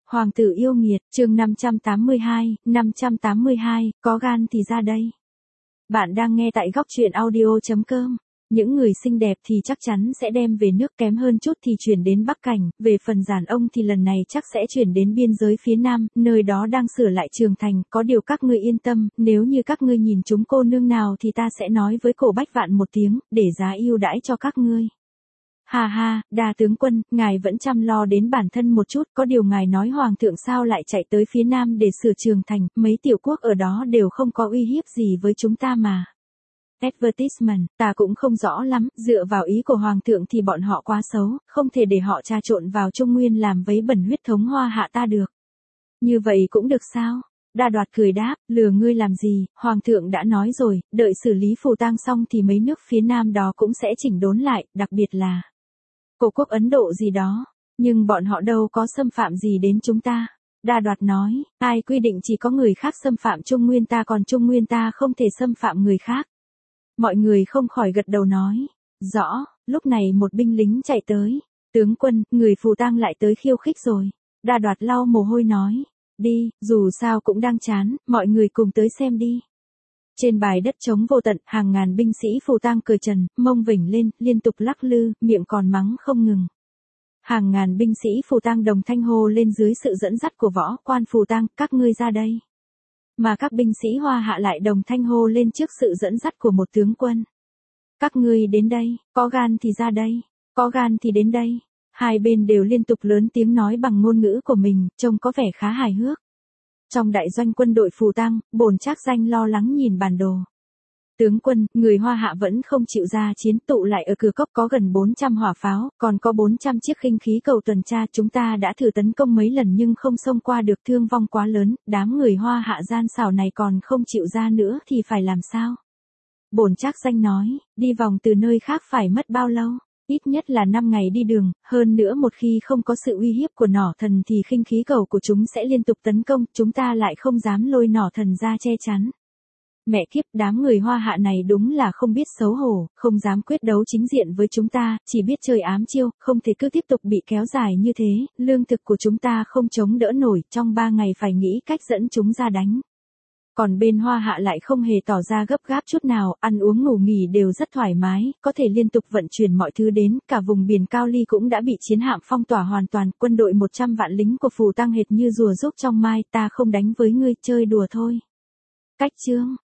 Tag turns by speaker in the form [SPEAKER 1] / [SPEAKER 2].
[SPEAKER 1] Hoàng tử yêu nghiệt, chương 582, có gan thì ra đây. Bạn đang nghe tại góc truyện audio.com. Những người xinh đẹp thì chắc chắn sẽ đem về nước, kém hơn chút thì chuyển đến Bắc Cảnh, về phần giản ông thì lần này chắc sẽ chuyển đến biên giới phía Nam, nơi đó đang sửa lại trường thành, có điều các ngươi yên tâm, nếu như các ngươi nhìn chúng cô nương nào thì ta sẽ nói với Cổ Bách Vạn một tiếng, để giá ưu đãi cho các ngươi. Ha ha, Đa tướng quân, ngài vẫn chăm lo đến bản thân một chút, có điều ngài nói hoàng thượng sao lại chạy tới phía Nam để sửa trường thành, mấy tiểu quốc ở đó đều không có uy hiếp gì với chúng ta mà. Advertisement, ta cũng không rõ lắm, dựa vào ý của hoàng thượng thì bọn họ quá xấu, không thể để họ trà trộn vào Trung Nguyên làm vấy bẩn huyết thống Hoa Hạ ta được. Như vậy cũng được sao? Đa Đoạt cười đáp, lừa ngươi làm gì, hoàng thượng đã nói rồi, đợi xử lý phù tang xong thì mấy nước phía Nam đó cũng sẽ chỉnh đốn lại, đặc biệt là Cổ quốc Ấn Độ gì đó, nhưng bọn họ đâu có xâm phạm gì đến chúng ta. Đa Đoạt nói, ai quy định chỉ có người khác xâm phạm Trung Nguyên ta còn Trung Nguyên ta không thể xâm phạm người khác. Mọi người không khỏi gật đầu nói, rõ, lúc này một binh lính chạy tới, tướng quân, người phù tang lại tới khiêu khích rồi. Đa Đoạt lau mồ hôi nói, đi, dù sao cũng đang chán, mọi người cùng tới xem đi. Trên bãi đất trống vô tận, hàng ngàn binh sĩ phù tang cởi trần, mông vểnh lên, liên tục lắc lư, miệng còn mắng không ngừng. Hàng ngàn binh sĩ phù tang đồng thanh hô lên dưới sự dẫn dắt của võ quan phù tang, các ngươi ra đây. Mà các binh sĩ Hoa Hạ lại đồng thanh hô lên trước sự dẫn dắt của một tướng quân. Các ngươi đến đây, có gan thì ra đây, có gan thì đến đây. Hai bên đều liên tục lớn tiếng nói bằng ngôn ngữ của mình, trông có vẻ khá hài hước. Trong đại doanh quân đội phù tang, Bổn Trác Danh lo lắng nhìn bản đồ. Tướng quân, người Hoa Hạ vẫn không chịu ra chiến, tụ lại ở cửa cốc có gần 400 hỏa pháo, còn có 400 chiếc khinh khí cầu tuần tra, chúng ta đã thử tấn công mấy lần nhưng không xông qua được, thương vong quá lớn, đám người Hoa Hạ gian xảo này còn không chịu ra nữa thì phải làm sao? Bổn Trác Danh nói, đi vòng từ nơi khác phải mất bao lâu? Ít nhất là 5 ngày đi đường, hơn nữa một khi không có sự uy hiếp của nỏ thần thì khinh khí cầu của chúng sẽ liên tục tấn công, chúng ta lại không dám lôi nỏ thần ra che chắn. Mẹ kiếp, đám người Hoa Hạ này đúng là không biết xấu hổ, không dám quyết đấu chính diện với chúng ta, chỉ biết chơi ám chiêu, không thể cứ tiếp tục bị kéo dài như thế, lương thực của chúng ta không chống đỡ nổi, trong 3 ngày phải nghĩ cách dẫn chúng ra đánh. Còn bên Hoa Hạ lại không hề tỏ ra gấp gáp chút nào, ăn uống ngủ nghỉ đều rất thoải mái, có thể liên tục vận chuyển mọi thứ đến, cả vùng biển Cao Ly cũng đã bị chiến hạm phong tỏa hoàn toàn, quân đội 100 vạn lính của phù tang hệt như rùa rúc trong mai, ta không đánh với ngươi, chơi đùa thôi. Cách chương